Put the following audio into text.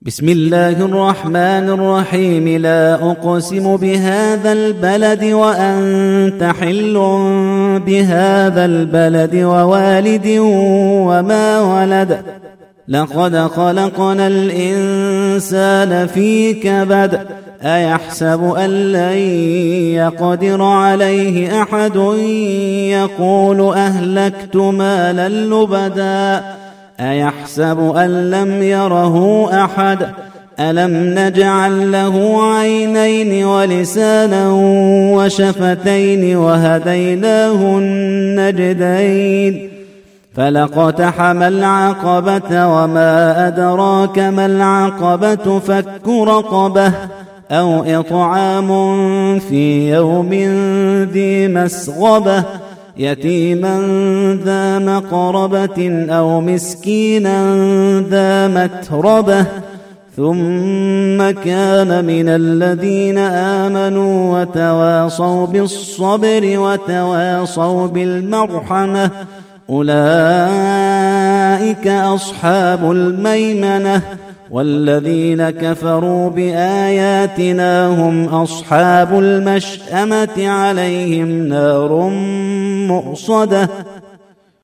بسم الله الرحمن الرحيم. لا أقسم بهذا البلد وأنت حل بهذا البلد ووالد وما ولد. لقد خلقنا الإنسان في كبد. أيحسب أن لن يقدر عليه أحد. يقول أهلكت مالا لبدا. أيحسب أن لم يره أحد. ألم نجعل له عينين ولسانا وشفتين وهديناه النجدين. فلاقتحم العقبة وما أدراك ما العقبة. فك رقبة أو إطعام في يوم ذي مسغبة. يتيما ذا مقربة أو مسكينا ذا متربة. ثم كان من الذين آمنوا وتواصوا بالصبر وتواصوا بالمرحمة. أولئك أصحاب الميمنة. والذين كفروا بآياتنا هم أصحاب المشأمة. عليهم نار مؤصدة.